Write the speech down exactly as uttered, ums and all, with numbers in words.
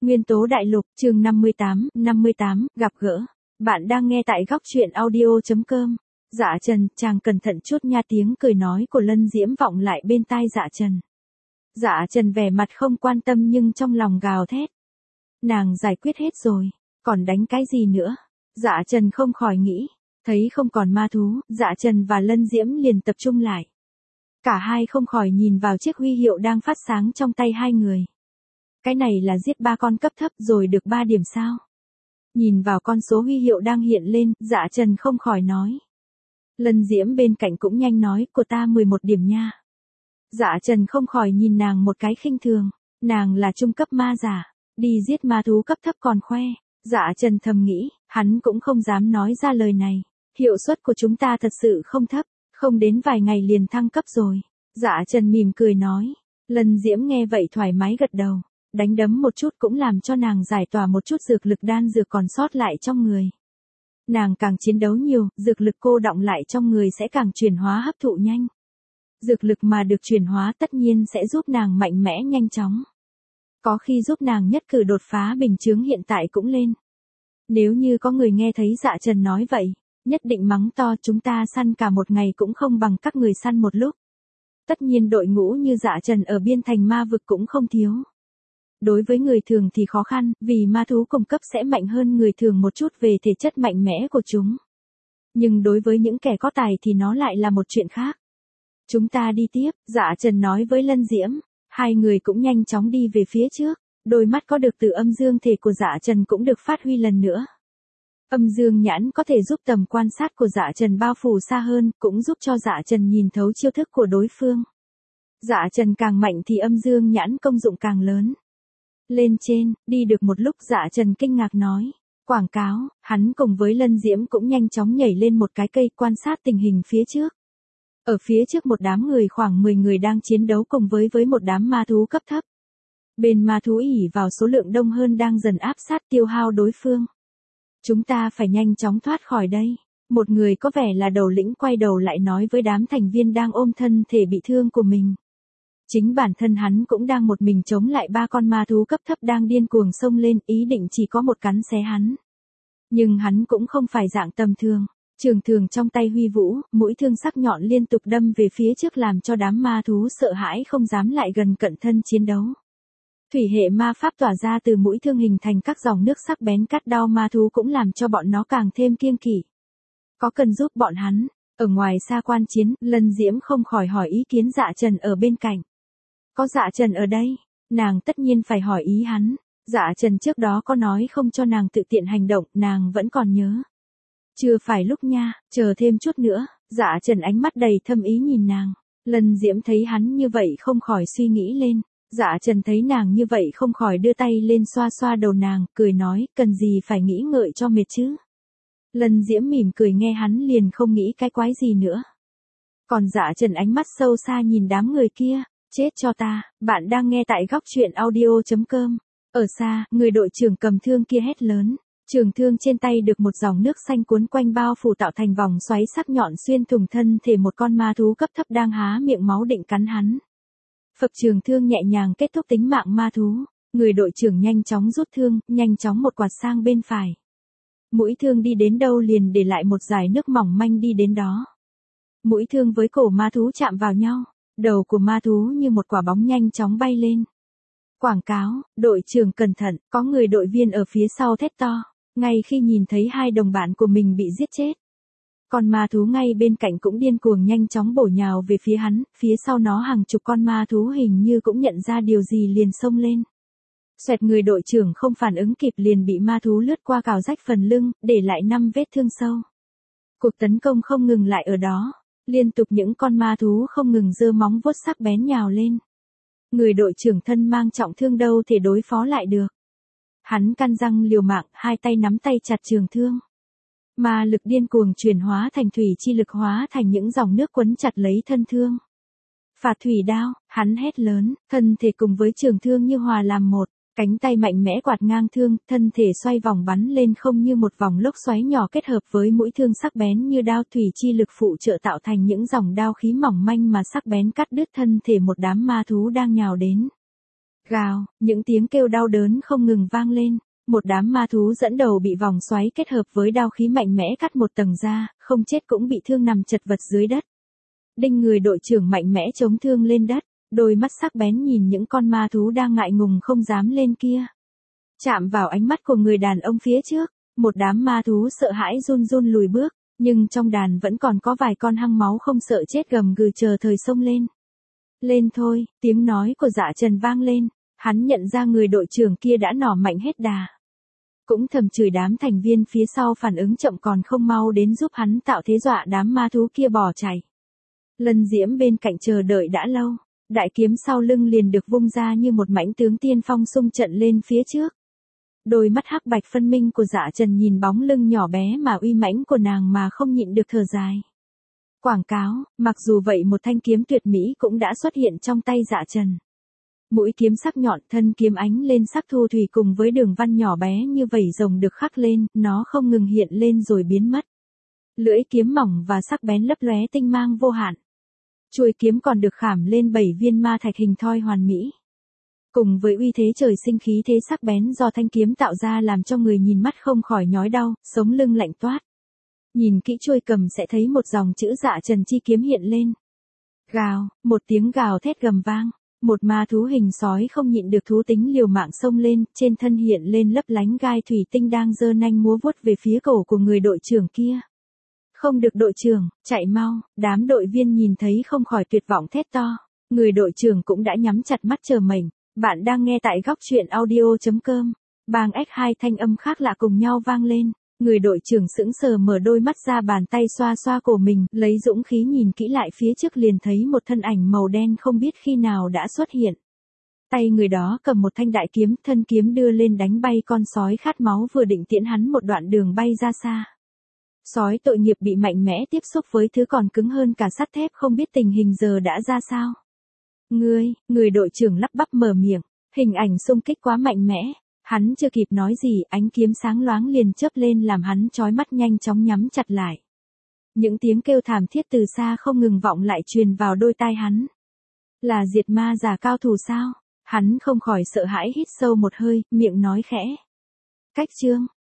Nguyên tố đại lục, chương năm mươi tám, năm mươi tám, gặp gỡ. Bạn đang nghe tại góc truyện audio.com. Dạ Trần, chàng cẩn thận chút nha, tiếng cười nói của Lân Diễm vọng lại bên tai Dạ Trần. Dạ Trần vẻ mặt không quan tâm nhưng trong lòng gào thét. Nàng giải quyết hết rồi, còn đánh cái gì nữa? Dạ Trần không khỏi nghĩ, thấy không còn ma thú, Dạ Trần và Lân Diễm liền tập trung lại. Cả hai không khỏi nhìn vào chiếc huy hiệu đang phát sáng trong tay hai người. Cái này là giết ba con cấp thấp rồi được ba điểm sao? Nhìn vào con số huy hiệu đang hiện lên, Dạ Trần không khỏi nói. Lân Diễm bên cạnh cũng nhanh nói, của ta mười một điểm nha. Dạ Trần không khỏi nhìn nàng một cái khinh thường, nàng là trung cấp ma giả, đi giết ma thú cấp thấp còn khoe. Dạ Trần thầm nghĩ, hắn cũng không dám nói ra lời này. Hiệu suất của chúng ta thật sự không thấp, không đến vài ngày liền thăng cấp rồi. Dạ Trần mỉm cười nói. Lân Diễm nghe vậy thoải mái gật đầu. Đánh đấm một chút cũng làm cho nàng giải tỏa một chút dược lực đan dược còn sót lại trong người. Nàng càng chiến đấu nhiều, dược lực cô đọng lại trong người sẽ càng chuyển hóa hấp thụ nhanh. Dược lực mà được chuyển hóa tất nhiên sẽ giúp nàng mạnh mẽ nhanh chóng. Có khi giúp nàng nhất cử đột phá bình chướng hiện tại cũng lên. Nếu như có người nghe thấy Dạ Trần nói vậy, nhất định mắng to, chúng ta săn cả một ngày cũng không bằng các người săn một lúc. Tất nhiên đội ngũ như Dạ Trần ở biên thành ma vực cũng không thiếu. Đối với người thường thì khó khăn, vì ma thú cùng cấp sẽ mạnh hơn người thường một chút về thể chất mạnh mẽ của chúng. Nhưng đối với những kẻ có tài thì nó lại là một chuyện khác. Chúng ta đi tiếp, Dạ Trần nói với Lân Diễm. Hai người cũng nhanh chóng đi về phía trước. Đôi mắt có được từ âm dương thể của Dạ Trần cũng được phát huy lần nữa. Âm dương nhãn có thể giúp tầm quan sát của Dạ Trần bao phủ xa hơn, cũng giúp cho Dạ Trần nhìn thấu chiêu thức của đối phương. Dạ Trần càng mạnh thì âm dương nhãn công dụng càng lớn. Lên trên, đi được một lúc Dạ Trần kinh ngạc nói. Quảng cáo, hắn cùng với Lân Diễm cũng nhanh chóng nhảy lên một cái cây quan sát tình hình phía trước. Ở phía trước một đám người khoảng mười người đang chiến đấu cùng với với một đám ma thú cấp thấp. Bên ma thú ỉ vào số lượng đông hơn đang dần áp sát tiêu hao đối phương. Chúng ta phải nhanh chóng thoát khỏi đây. Một người có vẻ là đầu lĩnh quay đầu lại nói với đám thành viên đang ôm thân thể bị thương của mình. Chính bản thân hắn cũng đang một mình chống lại ba con ma thú cấp thấp đang điên cuồng xông lên, ý định chỉ có một cắn xé hắn. Nhưng hắn cũng không phải dạng tầm thường. Trường thường trong tay huy vũ, mũi thương sắc nhọn liên tục đâm về phía trước làm cho đám ma thú sợ hãi không dám lại gần cận thân chiến đấu. Thủy hệ ma pháp tỏa ra từ mũi thương hình thành các dòng nước sắc bén cắt đau ma thú cũng làm cho bọn nó càng thêm kiêng kỵ. Có cần giúp bọn hắn? Ở ngoài xa quan chiến, Lân Diễm không khỏi hỏi ý kiến Dạ Trần ở bên cạnh. Có Dạ Trần ở đây, nàng tất nhiên phải hỏi ý hắn. Dạ Trần trước đó có nói không cho nàng tự tiện hành động, nàng vẫn còn nhớ. Chưa phải lúc nha, chờ thêm chút nữa. Dạ Trần ánh mắt đầy thâm ý nhìn nàng. Lân Diễm thấy hắn như vậy không khỏi suy nghĩ lên. Dạ Trần thấy nàng như vậy không khỏi đưa tay lên xoa xoa đầu nàng, cười nói, cần gì phải nghĩ ngợi cho mệt chứ. Lân Diễm mỉm cười nghe hắn liền không nghĩ cái quái gì nữa. Còn Dạ Trần ánh mắt sâu xa nhìn đám người kia, chết cho ta, bạn đang nghe tại góc truyện audio.com. Ở xa, người đội trưởng cầm thương kia hét lớn. Trường thương trên tay được một dòng nước xanh cuốn quanh bao phủ tạo thành vòng xoáy sắc nhọn xuyên thủng thân thể một con ma thú cấp thấp đang há miệng máu định cắn hắn. Phập trường thương nhẹ nhàng kết thúc tính mạng ma thú. Người đội trưởng nhanh chóng rút thương, nhanh chóng một quạt sang bên phải. Mũi thương đi đến đâu liền để lại một dải nước mỏng manh đi đến đó. Mũi thương với cổ ma thú chạm vào nhau. Đầu của ma thú như một quả bóng nhanh chóng bay lên. Quảng cáo, đội trưởng cẩn thận, có người đội viên ở phía sau thét to. Ngay khi nhìn thấy hai đồng bạn của mình bị giết chết. Con ma thú ngay bên cạnh cũng điên cuồng nhanh chóng bổ nhào về phía hắn, phía sau nó hàng chục con ma thú hình như cũng nhận ra điều gì liền xông lên. Xoẹt, người đội trưởng không phản ứng kịp liền bị ma thú lướt qua cào rách phần lưng, để lại năm vết thương sâu. Cuộc tấn công không ngừng lại ở đó, liên tục những con ma thú không ngừng giơ móng vuốt sắc bén nhào lên. Người đội trưởng thân mang trọng thương đâu thể đối phó lại được. Hắn căn răng liều mạng, hai tay nắm tay chặt trường thương. Ma lực điên cuồng chuyển hóa thành thủy chi lực hóa thành những dòng nước quấn chặt lấy thân thương. Phạt thủy đao, hắn hét lớn, thân thể cùng với trường thương như hòa làm một, cánh tay mạnh mẽ quạt ngang thương, thân thể xoay vòng bắn lên không như một vòng lốc xoáy nhỏ kết hợp với mũi thương sắc bén như đao thủy chi lực phụ trợ tạo thành những dòng đao khí mỏng manh mà sắc bén cắt đứt thân thể một đám ma thú đang nhào đến. Gào, những tiếng kêu đau đớn không ngừng vang lên. Một đám ma thú dẫn đầu bị vòng xoáy kết hợp với đao khí mạnh mẽ cắt một tầng da, không chết cũng bị thương nằm chật vật dưới đất. Đinh người đội trưởng mạnh mẽ chống thương lên đất, đôi mắt sắc bén nhìn những con ma thú đang ngại ngùng không dám lên kia. Chạm vào ánh mắt của người đàn ông phía trước, một đám ma thú sợ hãi run run lùi bước, nhưng trong đàn vẫn còn có vài con hăng máu không sợ chết gầm gừ chờ thời xông lên. Lên thôi, tiếng nói của Dạ Trần vang lên, hắn nhận ra người đội trưởng kia đã nỏ mạnh hết đà. Cũng thầm chửi đám thành viên phía sau phản ứng chậm còn không mau đến giúp hắn tạo thế dọa đám ma thú kia bỏ chạy. Lân Diễm bên cạnh chờ đợi đã lâu, đại kiếm sau lưng liền được vung ra như một mãnh tướng tiên phong xung trận lên phía trước. Đôi mắt hắc bạch phân minh của Dạ Trần nhìn bóng lưng nhỏ bé mà uy mãnh của nàng mà không nhịn được thở dài. Quảng cáo, mặc dù vậy một thanh kiếm tuyệt mỹ cũng đã xuất hiện trong tay Dạ Trần. Mũi kiếm sắc nhọn, thân kiếm ánh lên sắc thu thủy cùng với đường văn nhỏ bé như vảy rồng được khắc lên, nó không ngừng hiện lên rồi biến mất. Lưỡi kiếm mỏng và sắc bén lấp lóe tinh mang vô hạn. Chuôi kiếm còn được khảm lên bảy viên ma thạch hình thoi hoàn mỹ. Cùng với uy thế trời sinh khí thế sắc bén do thanh kiếm tạo ra làm cho người nhìn mắt không khỏi nhói đau, sống lưng lạnh toát. Nhìn kỹ chuôi cầm sẽ thấy một dòng chữ Dạ Trần chi kiếm hiện lên. Gào, một tiếng gào thét gầm vang. Một ma thú hình sói không nhịn được thú tính liều mạng xông lên, trên thân hiện lên lấp lánh gai thủy tinh đang giơ nanh múa vuốt về phía cổ của người đội trưởng kia. Không được đội trưởng, chạy mau, đám đội viên nhìn thấy không khỏi tuyệt vọng thét to. Người đội trưởng cũng đã nhắm chặt mắt chờ mệnh. Bạn đang nghe tại góc truyện audio chấm com. Bang ếch hai thanh âm khác lạ cùng nhau vang lên. Người đội trưởng sững sờ mở đôi mắt ra bàn tay xoa xoa cổ mình, lấy dũng khí nhìn kỹ lại phía trước liền thấy một thân ảnh màu đen không biết khi nào đã xuất hiện. Tay người đó cầm một thanh đại kiếm, thân kiếm đưa lên đánh bay con sói khát máu vừa định tiễn hắn một đoạn đường bay ra xa. Sói tội nghiệp bị mạnh mẽ tiếp xúc với thứ còn cứng hơn cả sắt thép không biết tình hình giờ đã ra sao. Ngươi, người đội trưởng lắp bắp mở miệng, hình ảnh xung kích quá mạnh mẽ. Hắn chưa kịp nói gì, ánh kiếm sáng loáng liền chớp lên làm hắn chói mắt nhanh chóng nhắm chặt lại. Những tiếng kêu thảm thiết từ xa không ngừng vọng lại truyền vào đôi tai hắn. Là diệt ma giả cao thủ sao? Hắn không khỏi sợ hãi hít sâu một hơi, miệng nói khẽ. Cách chương,